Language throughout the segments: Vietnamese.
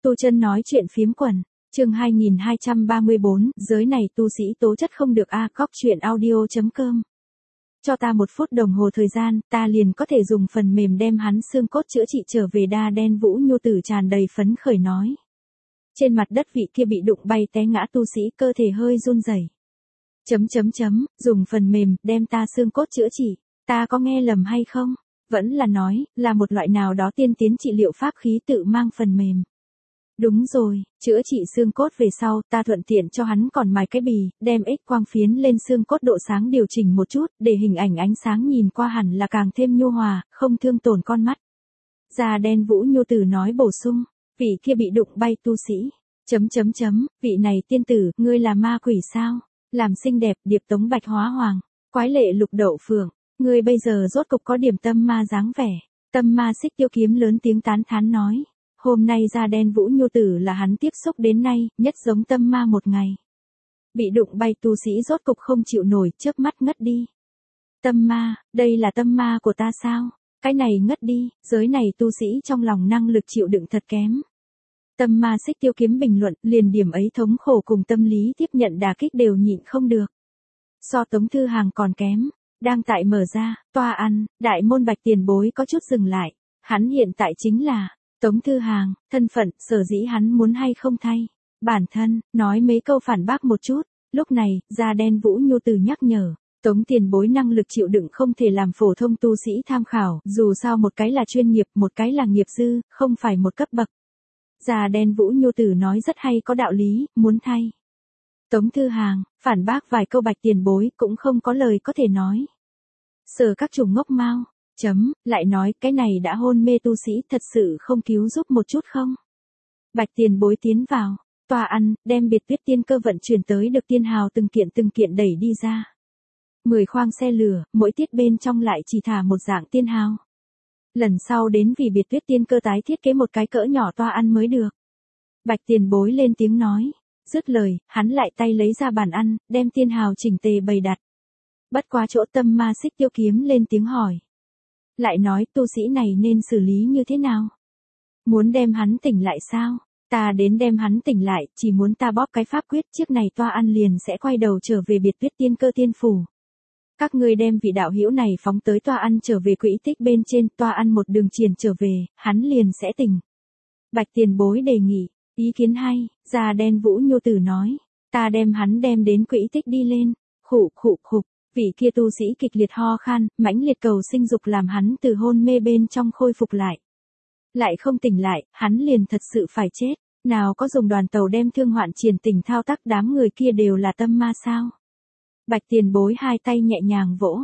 Tu Chân nói chuyện phiếm quần, chương 2234, giới này tu sĩ tố chất không được a. Cóc truyện audio.com. Cho ta 1 phút đồng hồ thời gian, ta liền có thể dùng phần mềm đem hắn xương cốt chữa trị trở về. Đa Đen Vũ Nhu Tử tràn đầy phấn khởi nói. Trên mặt đất vị kia bị đụng bay té ngã tu sĩ cơ thể hơi run rẩy. Dùng phần mềm, đem ta xương cốt chữa trị, ta có nghe lầm hay không? Vẫn là nói, là một loại nào đó tiên tiến trị liệu pháp khí tự mang phần mềm. Đúng rồi, chữa trị xương cốt về sau, ta thuận tiện cho hắn còn mài cái bì, đem X quang phiến lên xương cốt độ sáng điều chỉnh một chút, để hình ảnh ánh sáng nhìn qua hẳn là càng thêm nhu hòa, không thương tổn con mắt. Da Đen Vũ Nhu Tử nói bổ sung, vị kia bị đụng bay tu sĩ. Vị này tiên tử, ngươi là ma quỷ sao? Làm xinh đẹp, điệp tống bạch hóa hoàng, quái lệ lục đậu phượng, ngươi bây giờ rốt cục có điểm tâm ma dáng vẻ. Tâm ma Xích Tiêu Kiếm lớn tiếng tán thán nói. Hôm nay Da Đen Vũ Nhu Tử là hắn tiếp xúc đến nay, nhất giống tâm ma một ngày. Bị đụng bay tu sĩ rốt cục không chịu nổi, chớp mắt ngất đi. Tâm ma, đây là tâm ma của ta sao? Cái này ngất đi, giới này tu sĩ trong lòng năng lực chịu đựng thật kém. Tâm ma Xích Tiêu Kiếm bình luận, liền điểm ấy thống khổ cùng tâm lý tiếp nhận đả kích đều nhịn không được. So Tống Thư Hàng còn kém, đang tại mở ra, toa ăn, đại môn Bạch tiền bối có chút dừng lại. Hắn hiện tại chính là Tống Thư Hàng, thân phận, sở dĩ hắn muốn hay không thay. Bản thân, nói mấy câu phản bác một chút, lúc này, Da Đen Vũ Nhu Tử nhắc nhở, Tống tiền bối năng lực chịu đựng không thể làm phổ thông tu sĩ tham khảo, dù sao một cái là chuyên nghiệp, một cái là nghiệp dư, không phải một cấp bậc. Da Đen Vũ Nhu Tử nói rất hay có đạo lý, muốn thay. Tống Thư Hàng, phản bác vài câu Bạch tiền bối cũng không có lời có thể nói. Sở các chủng ngốc mau. Lại nói cái này đã hôn mê tu sĩ thật sự không cứu giúp một chút không? Bạch tiền bối tiến vào, tòa ăn, đem biệt tuyết tiên cơ vận chuyển tới được tiên hào từng kiện đẩy đi ra. 10 khoang xe lửa, mỗi tiết bên trong lại chỉ thả một dạng tiên hào. Lần sau đến vì biệt tuyết tiên cơ tái thiết kế một cái cỡ nhỏ toa ăn mới được. Bạch tiền bối lên tiếng nói, dứt lời, hắn lại tay lấy ra bàn ăn, đem tiên hào chỉnh tề bày đặt. Bất quá chỗ tâm ma Xích Tiêu Kiếm lên tiếng hỏi. Lại nói tu sĩ này nên xử lý như thế nào? Muốn đem hắn tỉnh lại sao? Ta đến đem hắn tỉnh lại, chỉ muốn ta bóp cái pháp quyết chiếc này toa ăn liền sẽ quay đầu trở về biệt tuyết tiên cơ tiên phủ. Các ngươi đem vị đạo hữu này phóng tới toa ăn trở về quỹ tích bên trên, toa ăn một đường triền trở về, hắn liền sẽ tỉnh. Bạch tiền bối đề nghị, ý kiến hay, Da Đen Vũ Nhu Tử nói, ta đem hắn đem đến quỹ tích đi lên, khụ. Vị kia tu sĩ kịch liệt ho khan, mãnh liệt cầu sinh dục làm hắn từ hôn mê bên trong khôi phục lại. Lại không tỉnh lại, hắn liền thật sự phải chết. Nào có dùng đoàn tàu đem thương hoạn triền tỉnh thao tác, đám người kia đều là tâm ma sao? Bạch tiền bối hai tay nhẹ nhàng vỗ.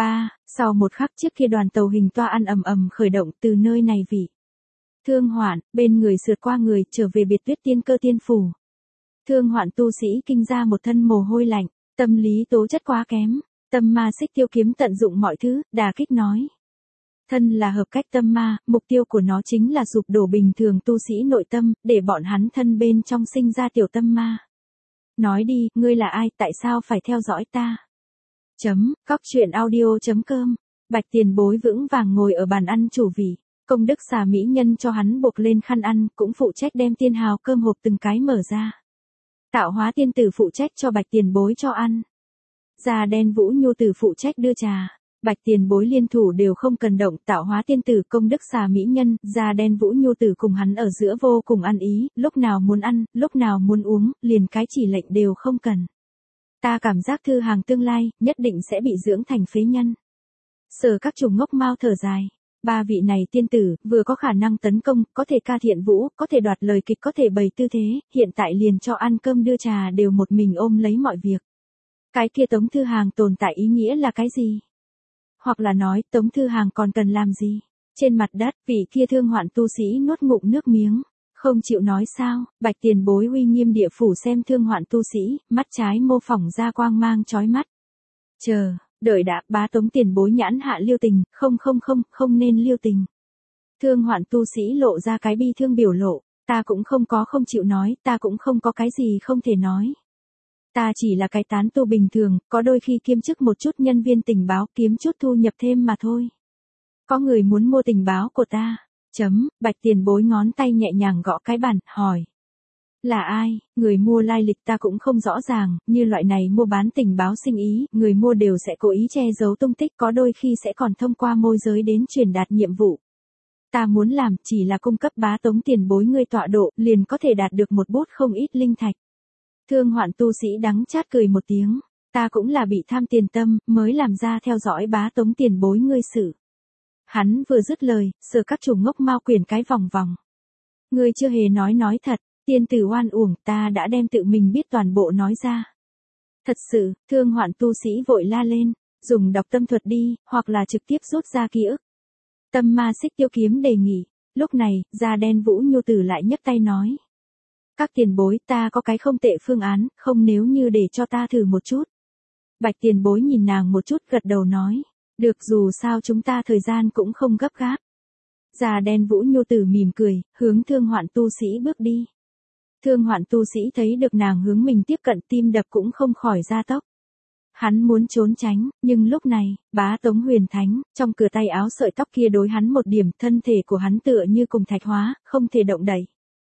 Sau một khắc chiếc kia đoàn tàu hình toa ăn ầm khởi động từ nơi này vị. Thương hoạn, bên người sượt qua người trở về biệt tuyết tiên cơ tiên phủ. Thương hoạn tu sĩ kinh ra một thân mồ hôi lạnh, tâm lý tố chất quá kém. Tâm ma Xích Tiêu Kiếm tận dụng mọi thứ, đả kích nói. Thân là hợp cách tâm ma, mục tiêu của nó chính là sụp đổ bình thường tu sĩ nội tâm, để bọn hắn thân bên trong sinh ra tiểu tâm ma. Nói đi, ngươi là ai, tại sao phải theo dõi ta? Cóc truyện audio.com. Bạch tiền bối vững vàng ngồi ở bàn ăn chủ vị, công đức xà mỹ nhân cho hắn buộc lên khăn ăn, cũng phụ trách đem tiên hào cơm hộp từng cái mở ra. Tạo hóa tiên tử phụ trách cho bạch tiền bối cho ăn. Da Đen Vũ Nhu Tử phụ trách đưa trà, Bạch tiền bối liên thủ đều không cần động, tạo hóa tiên tử công đức xà mỹ nhân, Da Đen Vũ Nhu Tử cùng hắn ở giữa vô cùng ăn ý, lúc nào muốn ăn, lúc nào muốn uống, liền cái chỉ lệnh đều không cần. Ta cảm giác Thư Hàng tương lai, nhất định sẽ bị dưỡng thành phế nhân. Sở các chủng ngốc mau thở dài. 3 vị này tiên tử, vừa có khả năng tấn công, có thể ca thiện vũ, có thể đoạt lời kịch, có thể bày tư thế, hiện tại liền cho ăn cơm đưa trà đều một mình ôm lấy mọi việc. Cái kia Tống Thư Hàng tồn tại ý nghĩa là cái gì? Hoặc là nói, Tống Thư Hàng còn cần làm gì? Trên mặt đất, vị kia thương hoạn tu sĩ nuốt ngụm nước miếng. Không chịu nói sao, Bạch tiền bối uy nghiêm địa phủ xem thương hoạn tu sĩ, mắt trái mô phỏng ra quang mang chói mắt. Đợi đã, bá Tống tiền bối nhãn hạ liêu tình, không nên liêu tình. Thương hoạn tu sĩ lộ ra cái bi thương biểu lộ, ta cũng không chịu nói, ta cũng không có cái gì không thể nói. Ta chỉ là cái tán tu bình thường, có đôi khi kiêm chức một chút nhân viên tình báo kiếm chút thu nhập thêm mà thôi. Có người muốn mua tình báo của ta. Bạch tiền bối ngón tay nhẹ nhàng gõ cái bàn, hỏi. Là ai, người mua lai lịch ta cũng không rõ ràng, như loại này mua bán tình báo sinh ý, người mua đều sẽ cố ý che giấu tung tích, có đôi khi sẽ còn thông qua môi giới đến truyền đạt nhiệm vụ. Ta muốn làm chỉ là cung cấp bá tống tiền bối ngươi tọa độ, liền có thể đạt được một bút không ít linh thạch. Thương hoạn tu sĩ đắng chát cười một tiếng, ta cũng là bị tham tiền tâm, mới làm ra theo dõi bá tống tiền bối ngươi sự. Hắn vừa dứt lời, sờ các chủ ngốc mao quyền cái vòng vòng. Ngươi chưa hề nói thật, tiên tử oan uổng, ta đã đem tự mình biết toàn bộ nói ra. Thật sự, thương hoạn tu sĩ vội la lên, dùng đọc tâm thuật đi, hoặc là trực tiếp rút ra ký ức. Tâm ma xích tiêu kiếm đề nghị, lúc này, da đen Vũ Nhu Tử lại nhấc tay nói. Các tiền bối, ta có cái không tệ phương án, không nếu như để cho ta thử một chút. Bạch tiền bối nhìn nàng một chút gật đầu nói, được dù sao chúng ta thời gian cũng không gấp gáp. Da đen Vũ Nhu Tử mỉm cười, hướng thương hoạn tu sĩ bước đi. Thương hoạn tu sĩ thấy được nàng hướng mình tiếp cận tim đập cũng không khỏi gia tốc. Hắn muốn trốn tránh, nhưng lúc này, bá tống huyền thánh, trong cửa tay áo sợi tóc kia đối hắn một điểm, thân thể của hắn tựa như cùng thạch hóa, không thể động đậy.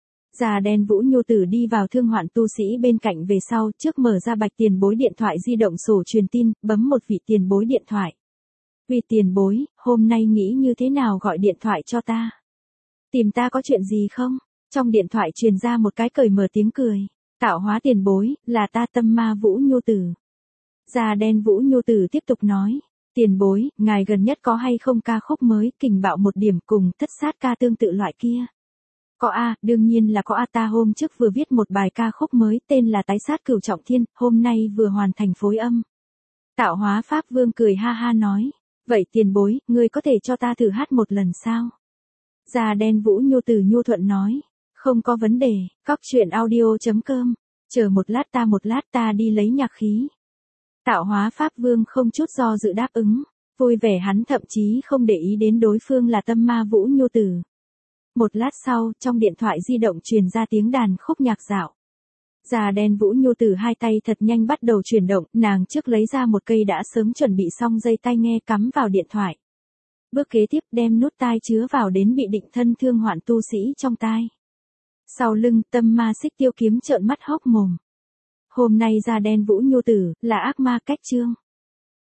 Da đen Vũ Nhu Tử đi vào thương hoạn tu sĩ bên cạnh về sau, trước mở ra Bạch tiền bối điện thoại di động sổ truyền tin, bấm một vị tiền bối điện thoại. Vì tiền bối, hôm nay nghĩ như thế nào gọi điện thoại cho ta? Tìm ta có chuyện gì không? Trong điện thoại truyền ra một cái cởi mở tiếng cười. Tạo hóa tiền bối, là ta Tâm Ma Vũ Nhu Tử. Da đen Vũ Nhu Tử tiếp tục nói. Tiền bối, ngài gần nhất có hay không ca khúc mới, kình bạo một điểm cùng thất sát ca tương tự loại kia? Có a, đương nhiên là có a, ta hôm trước vừa viết một bài ca khúc mới tên là Tái sát cửu trọng thiên, hôm nay vừa hoàn thành phối âm. Tạo hóa Pháp Vương cười ha ha nói. Vậy tiền bối, ngươi có thể cho ta thử hát một lần sao? Da đen Vũ Nhu Tử nhu thuận nói. Không có vấn đề, cóc truyện audio.com. Chờ một lát ta đi lấy nhạc khí. Tạo hóa Pháp Vương không chút do dự đáp ứng. Vui vẻ hắn thậm chí không để ý đến đối phương là Tâm Ma Vũ Nhu Tử. Một lát sau, trong điện thoại di động truyền ra tiếng đàn khúc nhạc dạo. Da đen Vũ Nhu Tử hai tay thật nhanh bắt đầu chuyển động, nàng trước lấy ra một cây đã sớm chuẩn bị xong dây tai nghe cắm vào điện thoại. Bước kế tiếp đem nút tai chứa vào đến bị định thân thương hoạn tu sĩ trong tai. Sau lưng Tâm Ma xích tiêu kiếm trợn mắt hốc mồm. Hôm nay da đen Vũ Nhu Tử là ác ma cách chương.